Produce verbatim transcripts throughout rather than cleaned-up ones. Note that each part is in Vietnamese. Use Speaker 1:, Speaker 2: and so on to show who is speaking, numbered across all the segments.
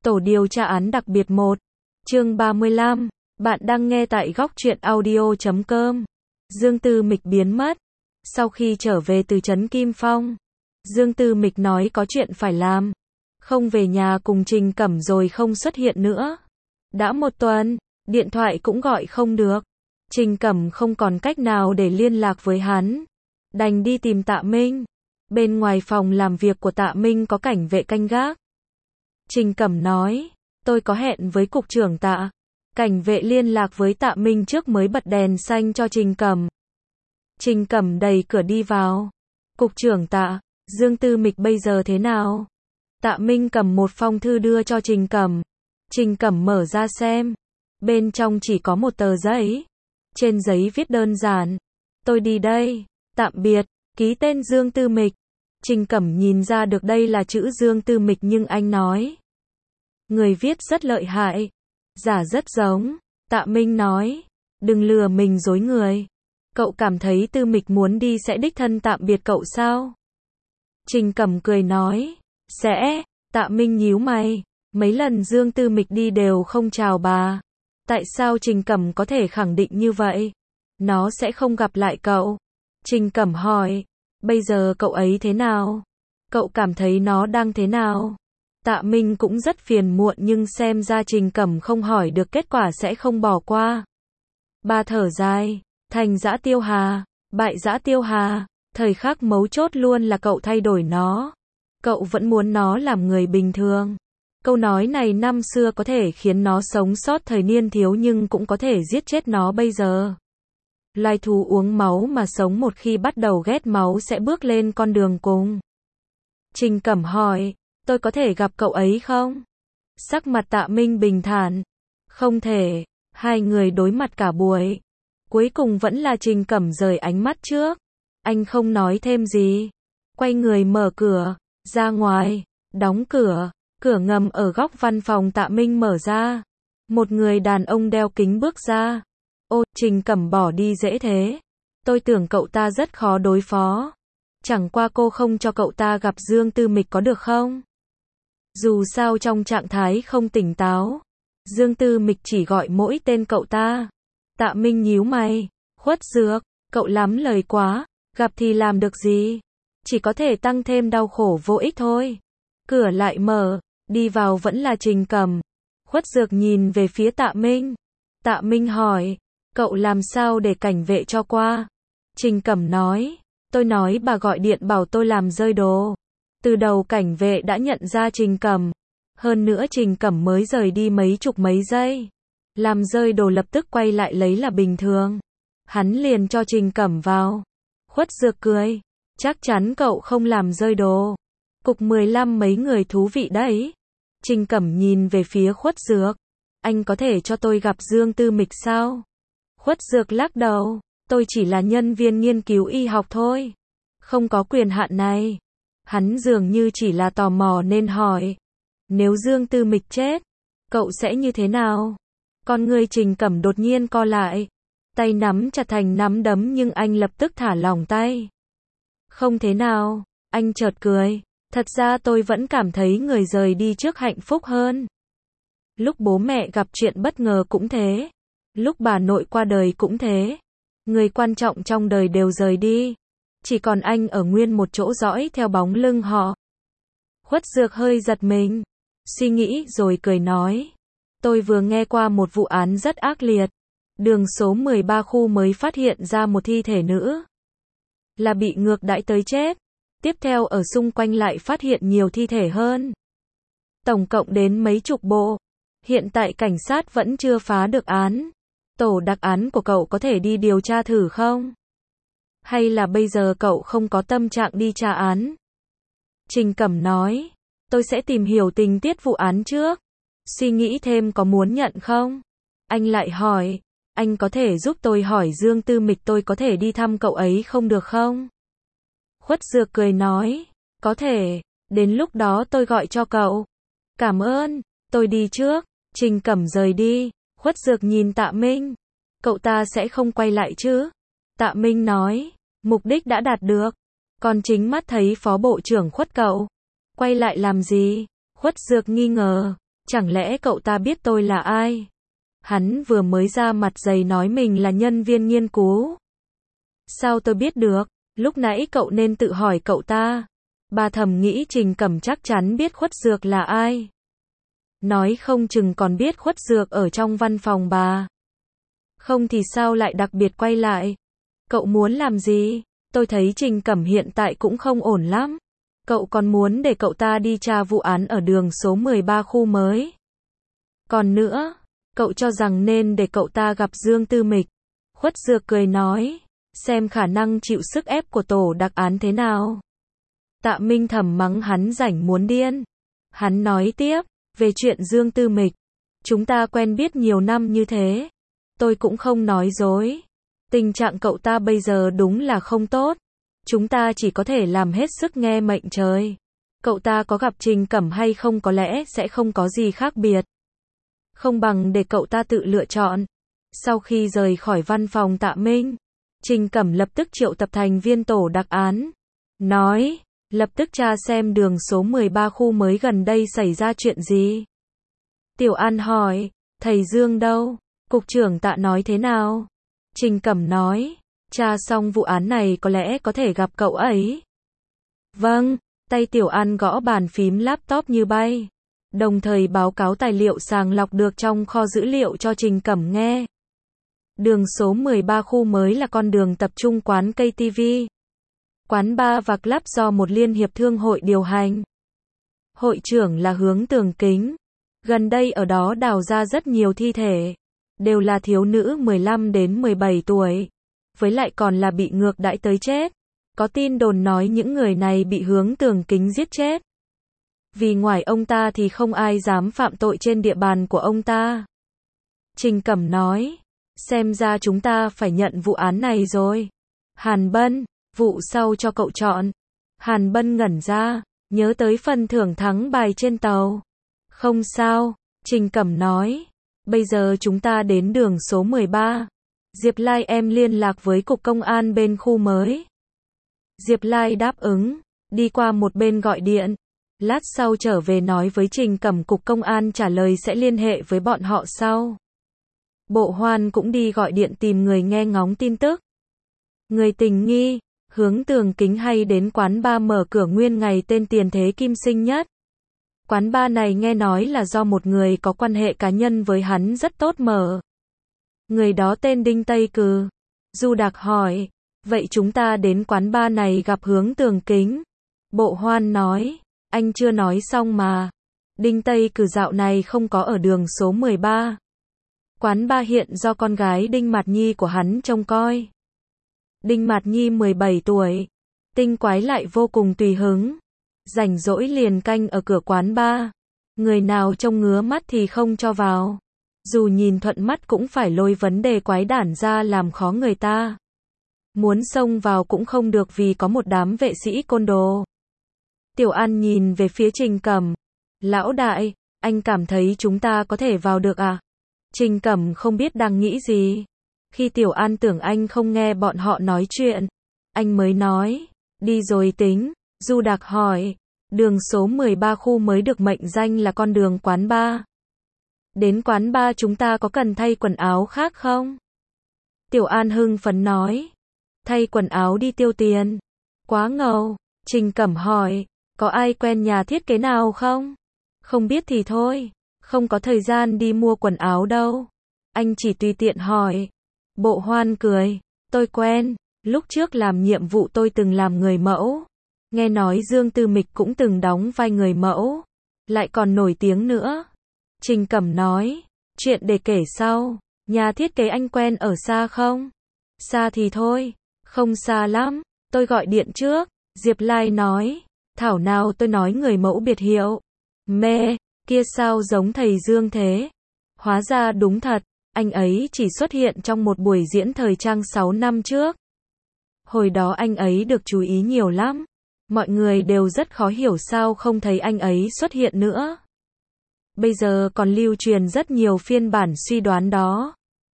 Speaker 1: Tổ điều tra án đặc biệt một. Chương ba mươi lăm. Bạn đang nghe tại góc truyện audio chấm com. Dương Tư Mịch biến mất. Sau khi trở về từ trấn Kim Phong, Dương Tư Mịch nói có chuyện phải làm. Không về nhà cùng Trình Cẩm rồi không xuất hiện nữa. Đã một tuần, điện thoại cũng gọi không được. Trình Cẩm không còn cách nào để liên lạc với hắn. Đành đi tìm Tạ Minh. Bên ngoài phòng làm việc của Tạ Minh có cảnh vệ canh gác. Trình Cẩm nói, tôi có hẹn với cục trưởng Tạ. Cảnh vệ liên lạc với Tạ Minh trước mới bật đèn xanh cho Trình Cẩm. Trình Cẩm đẩy cửa đi vào. Cục trưởng Tạ, Dương Tư Mịch bây giờ thế nào? Tạ Minh cầm một phong thư đưa cho Trình Cẩm. Trình Cẩm mở ra xem. Bên trong chỉ có một tờ giấy. Trên giấy viết đơn giản. Tôi đi đây. Tạm biệt. Ký tên Dương Tư Mịch. Trình Cẩm nhìn ra được đây là chữ Dương Tư Mịch nhưng anh nói. Người viết rất lợi hại. Giả rất giống. Tạ Minh nói. Đừng lừa mình dối người. Cậu cảm thấy Tư Mịch muốn đi sẽ đích thân tạm biệt cậu sao? Trình Cẩm cười nói. Sẽ. Tạ Minh nhíu mày. Mấy lần Dương Tư Mịch đi đều không chào bà. Tại sao Trình Cẩm có thể khẳng định như vậy? Nó sẽ không gặp lại cậu. Trình Cẩm hỏi. Bây giờ cậu ấy thế nào? Cậu cảm thấy nó đang thế nào? Tạ Minh cũng rất phiền muộn nhưng xem ra Trình Cẩm không hỏi được kết quả sẽ không bỏ qua. Bà thở dài. Thành dã Tiêu Hà. Bại dã Tiêu Hà. Thời khắc mấu chốt luôn là cậu thay đổi nó. Cậu vẫn muốn nó làm người bình thường. Câu nói này năm xưa có thể khiến nó sống sót thời niên thiếu nhưng cũng có thể giết chết nó bây giờ. Loài thú uống máu mà sống một khi bắt đầu ghét máu sẽ bước lên con đường cùng. Trình Cẩm hỏi, tôi có thể gặp cậu ấy không? Sắc mặt Tạ Minh bình thản. Không thể. Hai người đối mặt cả buổi. Cuối cùng vẫn là Trình Cẩm rời ánh mắt trước. Anh không nói thêm gì. Quay người mở cửa. Ra ngoài. Đóng cửa. Cửa ngầm ở góc văn phòng Tạ Minh mở ra. Một người đàn ông đeo kính bước ra. Ô, Trình Cẩm bỏ đi dễ thế. Tôi tưởng cậu ta rất khó đối phó. Chẳng qua cô không cho cậu ta gặp Dương Tư Mịch có được không? Dù sao trong trạng thái không tỉnh táo, Dương Tư Mịch chỉ gọi mỗi tên cậu ta. Tạ Minh nhíu mày. Khuất Dược, cậu lắm lời quá. Gặp thì làm được gì? Chỉ có thể tăng thêm đau khổ vô ích thôi. Cửa lại mở. Đi vào vẫn là Trình Cẩm. Khuất Dược nhìn về phía Tạ Minh. Tạ Minh hỏi. Cậu làm sao để cảnh vệ cho qua? Trình Cẩm nói. Tôi nói bà gọi điện bảo tôi làm rơi đồ. Từ đầu cảnh vệ đã nhận ra Trình Cẩm. Hơn nữa Trình Cẩm mới rời đi mấy chục mấy giây. Làm rơi đồ lập tức quay lại lấy là bình thường. Hắn liền cho Trình Cẩm vào. Khuất Dược cười. Chắc chắn cậu không làm rơi đồ. Cục mười lăm mấy người thú vị đấy. Trình Cẩm nhìn về phía Khuất Dược. Anh có thể cho tôi gặp Dương Tư Mịch sao? Khuất Dược lắc đầu. Tôi chỉ là nhân viên nghiên cứu y học thôi. Không có quyền hạn này. Hắn dường như chỉ là tò mò nên hỏi. Nếu Dương Tư Mịch chết, cậu sẽ như thế nào? Con người Trình Cẩm đột nhiên co lại. Tay nắm chặt thành nắm đấm nhưng anh lập tức thả lỏng tay. Không thế nào, anh chợt cười. Thật ra tôi vẫn cảm thấy người rời đi trước hạnh phúc hơn. Lúc bố mẹ gặp chuyện bất ngờ cũng thế. Lúc bà nội qua đời cũng thế. Người quan trọng trong đời đều rời đi. Chỉ còn anh ở nguyên một chỗ dõi theo bóng lưng họ. Khuất Dược hơi giật mình. Suy nghĩ rồi cười nói. Tôi vừa nghe qua một vụ án rất ác liệt. Đường số mười ba khu mới phát hiện ra một thi thể nữ. Là bị ngược đãi tới chết. Tiếp theo ở xung quanh lại phát hiện nhiều thi thể hơn. Tổng cộng đến mấy chục bộ. Hiện tại cảnh sát vẫn chưa phá được án. Tổ đặc án của cậu có thể đi điều tra thử không? Hay là bây giờ cậu không có tâm trạng đi tra án? Trình Cẩm nói. Tôi sẽ tìm hiểu tình tiết vụ án trước. Suy nghĩ thêm có muốn nhận không? Anh lại hỏi. Anh có thể giúp tôi hỏi Dương Tư Mịch tôi có thể đi thăm cậu ấy không được không? Khuất Dược cười nói. Có thể. Đến lúc đó tôi gọi cho cậu. Cảm ơn. Tôi đi trước. Trình Cẩm rời đi. Khuất Dược nhìn Tạ Minh. Cậu ta sẽ không quay lại chứ? Tạ Minh nói. Mục đích đã đạt được. Còn chính mắt thấy phó bộ trưởng Khuất cậu. Quay lại làm gì? Khuất Dược nghi ngờ. Chẳng lẽ cậu ta biết tôi là ai? Hắn vừa mới ra mặt dày nói mình là nhân viên nghiên cứu. Sao tôi biết được? Lúc nãy cậu nên tự hỏi cậu ta. Bà thầm nghĩ Trình Cẩm chắc chắn biết Khuất Dược là ai. Nói không chừng còn biết Khuất Dược ở trong văn phòng bà. Không thì sao lại đặc biệt quay lại? Cậu muốn làm gì? Tôi thấy Trình Cẩm hiện tại cũng không ổn lắm. Cậu còn muốn để cậu ta đi tra vụ án ở đường số mười ba khu mới. Còn nữa, cậu cho rằng nên để cậu ta gặp Dương Tư Mịch. Khuất Dược cười nói, xem khả năng chịu sức ép của tổ đặc án thế nào. Tạ Minh thầm mắng hắn rảnh muốn điên. Hắn nói tiếp, về chuyện Dương Tư Mịch. Chúng ta quen biết nhiều năm như thế. Tôi cũng không nói dối. Tình trạng cậu ta bây giờ đúng là không tốt. Chúng ta chỉ có thể làm hết sức nghe mệnh trời. Cậu ta có gặp Trình Cẩm hay không có lẽ sẽ không có gì khác biệt. Không bằng để cậu ta tự lựa chọn. Sau khi rời khỏi văn phòng Tạ Minh, Trình Cẩm lập tức triệu tập thành viên tổ đặc án. Nói, lập tức tra xem đường số mười ba khu mới gần đây xảy ra chuyện gì. Tiểu An hỏi, thầy Dương đâu? Cục trưởng Tạ nói thế nào? Trình Cẩm nói, tra xong vụ án này có lẽ có thể gặp cậu ấy. Vâng, tay Tiểu An gõ bàn phím laptop như bay. Đồng thời báo cáo tài liệu sàng lọc được trong kho dữ liệu cho Trình Cẩm nghe. Đường số mười ba khu mới là con đường tập trung quán ca tê vê. Quán bar và club do một liên hiệp thương hội điều hành. Hội trưởng là Hướng Tường Kính. Gần đây ở đó đào ra rất nhiều thi thể. Đều là thiếu nữ mười lăm đến mười bảy tuổi. Với lại còn là bị ngược đãi tới chết. Có tin đồn nói những người này bị Hướng Tường Kính giết chết. Vì ngoài ông ta thì không ai dám phạm tội trên địa bàn của ông ta. Trình Cẩm nói, xem ra chúng ta phải nhận vụ án này rồi. Hàn Bân, vụ sau cho cậu chọn. Hàn Bân ngẩn ra, nhớ tới phần thưởng thắng bài trên tàu. Không sao, Trình Cẩm nói, bây giờ chúng ta đến đường số mười ba. Diệp Lai em liên lạc với cục công an bên khu mới. Diệp Lai đáp ứng, đi qua một bên gọi điện. Lát sau trở về nói với Trình Cẩm cục công an trả lời sẽ liên hệ với bọn họ sau. Bộ Hoan cũng đi gọi điện tìm người nghe ngóng tin tức. Người tình nghi, Hướng Tường Kính hay đến quán bar mở cửa nguyên ngày tên Tiền Thế Kim Sinh Nhất. Quán bar này nghe nói là do một người có quan hệ cá nhân với hắn rất tốt mở. Người đó tên Đinh Tây Cừ. Du Đạc hỏi, vậy chúng ta đến quán bar này gặp Hướng Tường Kính. Bộ Hoan nói, anh chưa nói xong mà. Đinh Tây Cừ dạo này không có ở đường số mười ba. Quán bar hiện do con gái Đinh Mạt Nhi của hắn trông coi. Đinh Mạt Nhi mười bảy tuổi. Tinh quái lại vô cùng tùy hứng. Rảnh rỗi liền canh ở cửa quán bar. Người nào trông ngứa mắt thì không cho vào. Dù nhìn thuận mắt cũng phải lôi vấn đề quái đản ra làm khó người ta. Muốn xông vào cũng không được vì có một đám vệ sĩ côn đồ. Tiểu An nhìn về phía Trình Cẩm. Lão đại, anh cảm thấy chúng ta có thể vào được à? Trình Cẩm không biết đang nghĩ gì. Khi Tiểu An tưởng anh không nghe bọn họ nói chuyện, anh mới nói, đi rồi tính. Du Đạc hỏi, đường số mười ba khu mới được mệnh danh là con đường quán bar. Đến quán bar chúng ta có cần thay quần áo khác không? Tiểu An hưng phấn nói, thay quần áo đi tiêu tiền. Quá ngầu. Trình Cẩm hỏi, có ai quen nhà thiết kế nào không? Không biết thì thôi, không có thời gian đi mua quần áo đâu. Anh chỉ tùy tiện hỏi. Bộ Hoan cười, tôi quen, lúc trước làm nhiệm vụ tôi từng làm người mẫu. Nghe nói Dương Tư Mịch cũng từng đóng vai người mẫu, lại còn nổi tiếng nữa. Trình Cẩm nói, chuyện để kể sau. Nhà thiết kế anh quen ở xa không? Xa thì thôi, không xa lắm, tôi gọi điện trước. Diệp Lai nói, thảo nào tôi nói người mẫu biệt hiệu. Mẹ, kia sao giống thầy Dương thế? Hóa ra đúng thật, anh ấy chỉ xuất hiện trong một buổi diễn thời trang sáu năm trước. Hồi đó anh ấy được chú ý nhiều lắm. Mọi người đều rất khó hiểu sao không thấy anh ấy xuất hiện nữa. Bây giờ còn lưu truyền rất nhiều phiên bản suy đoán đó.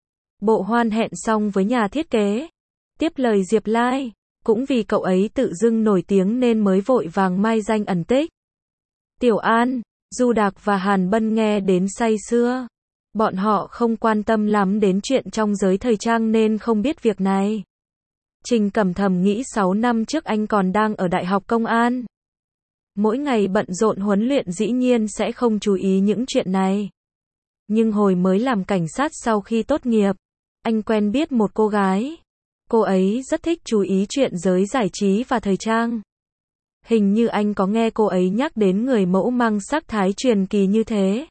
Speaker 1: Bộ Hoan hẹn xong với nhà thiết kế. Tiếp lời Diệp Lai, cũng vì cậu ấy tự dưng nổi tiếng nên mới vội vàng mai danh ẩn tích. Tiểu An, Du Đạc và Hàn Bân nghe đến say sưa. Bọn họ không quan tâm lắm đến chuyện trong giới thời trang nên không biết việc này. Trình Cẩm thầm nghĩ sáu năm trước anh còn đang ở Đại học Công an. Mỗi ngày bận rộn huấn luyện dĩ nhiên sẽ không chú ý những chuyện này. Nhưng hồi mới làm cảnh sát sau khi tốt nghiệp, anh quen biết một cô gái. Cô ấy rất thích chú ý chuyện giới giải trí và thời trang. Hình như anh có nghe cô ấy nhắc đến người mẫu mang sắc thái truyền kỳ như thế.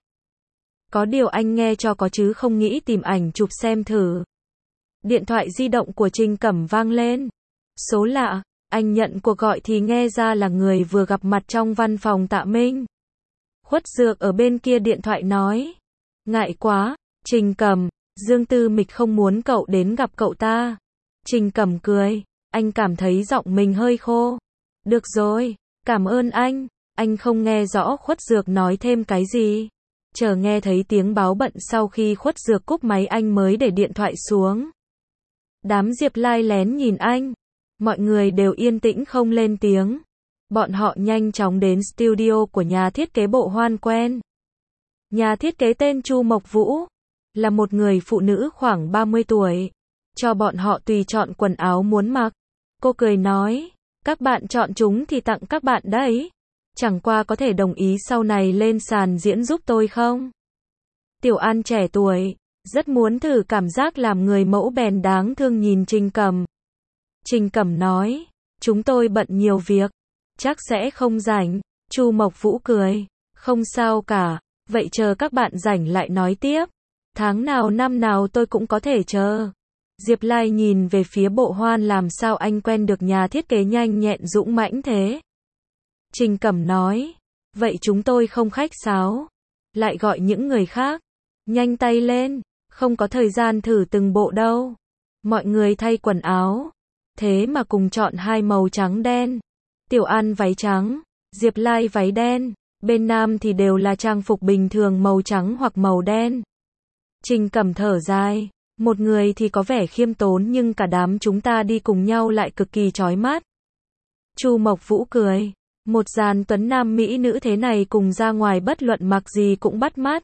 Speaker 1: Có điều anh nghe cho có chứ không nghĩ tìm ảnh chụp xem thử. Điện thoại di động của Trình Cẩm vang lên. Số lạ, anh nhận cuộc gọi thì nghe ra là người vừa gặp mặt trong văn phòng Tạ Minh. Khuất Dược ở bên kia điện thoại nói. Ngại quá, Trình Cẩm, Dương Tư Mịch không muốn cậu đến gặp cậu ta. Trình Cẩm cười, anh cảm thấy giọng mình hơi khô. Được rồi, cảm ơn anh. Anh không nghe rõ Khuất Dược nói thêm cái gì. Chờ nghe thấy tiếng báo bận sau khi Khuất Dược cúp máy anh mới để điện thoại xuống. Đám Diệp Lai lén nhìn anh. Mọi người đều yên tĩnh không lên tiếng. Bọn họ nhanh chóng đến studio của nhà thiết kế Bộ Hoan quen. Nhà thiết kế tên Chu Mộc Vũ. Là một người phụ nữ khoảng ba mươi tuổi. Cho bọn họ tùy chọn quần áo muốn mặc. Cô cười nói. Các bạn chọn chúng thì tặng các bạn đấy. Chẳng qua có thể đồng ý sau này lên sàn diễn giúp tôi không? Tiểu An trẻ tuổi, rất muốn thử cảm giác làm người mẫu bèn đáng thương nhìn Trình Cẩm. Trình Cẩm nói, chúng tôi bận nhiều việc, chắc sẽ không rảnh. Chu Mộc Vũ cười, không sao cả, vậy chờ các bạn rảnh lại nói tiếp. Tháng nào năm nào tôi cũng có thể chờ. Diệp Lai nhìn về phía Bộ Hoan làm sao anh quen được nhà thiết kế nhanh nhẹn dũng mãnh thế. Trình Cẩm nói, vậy chúng tôi không khách sáo, lại gọi những người khác, nhanh tay lên, không có thời gian thử từng bộ đâu. Mọi người thay quần áo, thế mà cùng chọn hai màu trắng đen. Tiểu An váy trắng, Diệp Lai váy đen, bên nam thì đều là trang phục bình thường màu trắng hoặc màu đen. Trình Cẩm thở dài, một người thì có vẻ khiêm tốn nhưng cả đám chúng ta đi cùng nhau lại cực kỳ chói mắt. Chu Mộc Vũ cười. Một dàn tuấn nam mỹ nữ thế này cùng ra ngoài bất luận mặc gì cũng bắt mắt.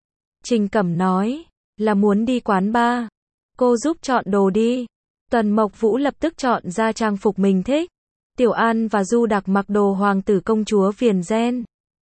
Speaker 1: Trình Cẩm nói, là muốn đi quán bar. Cô giúp chọn đồ đi. Tần Mộc Vũ lập tức chọn ra trang phục mình thích. Tiểu An và Du Đạc mặc đồ hoàng tử công chúa viền ren.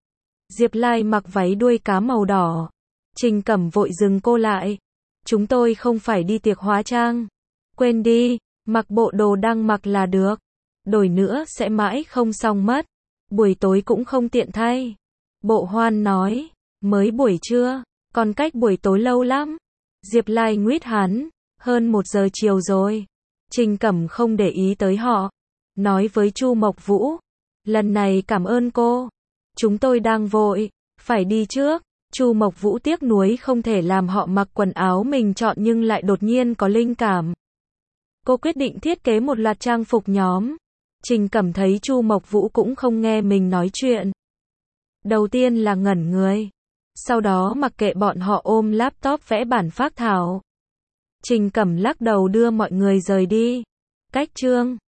Speaker 1: Diệp Lai mặc váy đuôi cá màu đỏ. Trình Cẩm vội dừng cô lại. Chúng tôi không phải đi tiệc hóa trang. Quên đi, mặc bộ đồ đang mặc là được. Đổi nữa sẽ mãi không xong mất. Buổi tối cũng không tiện thay. Bộ Hoan nói, mới buổi trưa, còn cách buổi tối lâu lắm. Diệp Lai nguyết hắn, hơn một giờ chiều rồi. Trình Cẩm không để ý tới họ. Nói với Chu Mộc Vũ, lần này cảm ơn cô. Chúng tôi đang vội, phải đi trước. Chu Mộc Vũ tiếc nuối không thể làm họ mặc quần áo mình chọn nhưng lại đột nhiên có linh cảm. Cô quyết định thiết kế một loạt trang phục nhóm. Trình Cẩm thấy Chu Mộc Vũ cũng không nghe mình nói chuyện. Đầu tiên là ngẩn người. Sau đó mặc kệ bọn họ ôm laptop vẽ bản phác thảo. Trình Cẩm lắc đầu đưa mọi người rời đi. Cách chương